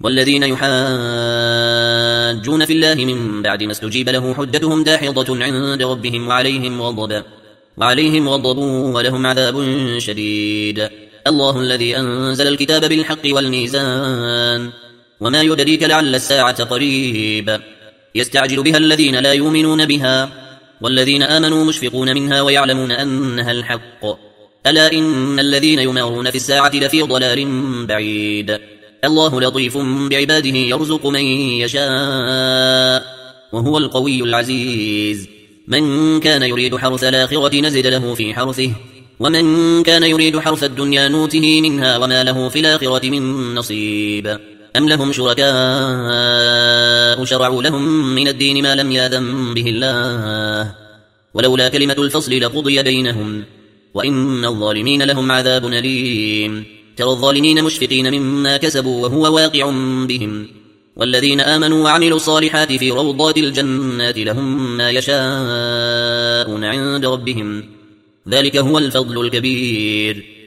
والذين يحاجون في الله من بعد ما استجيب له حجتهم داحضة عند ربهم وعليهم غضب ولهم عذاب شديد. الله الذي أنزل الكتاب بالحق والميزان وما يدريك لعل الساعة قريب يستعجل بها الذين لا يؤمنون بها والذين آمنوا مشفقون منها ويعلمون أنها الحق ألا إن الذين يمارون في الساعة لفي ضلال بعيد. الله لطيف بعباده يرزق من يشاء وهو القوي العزيز. من كان يريد حرث الآخرة نزد له في حرثه ومن كان يريد حرث الدنيا نوته منها وما له في الآخرة من نصيب. أم لهم شركاء شرعوا لهم من الدين ما لم يأذن به الله ولولا كلمة الفصل لقضي بينهم وإن الظالمين لهم عذاب أليم. ترى الظالمين مشفقين مما كسبوا وهو واقع بهم والذين آمنوا وعملوا الصالحات في روضات الجنات لهم ما يشاءون عند ربهم ذلك هو الفضل الكبير.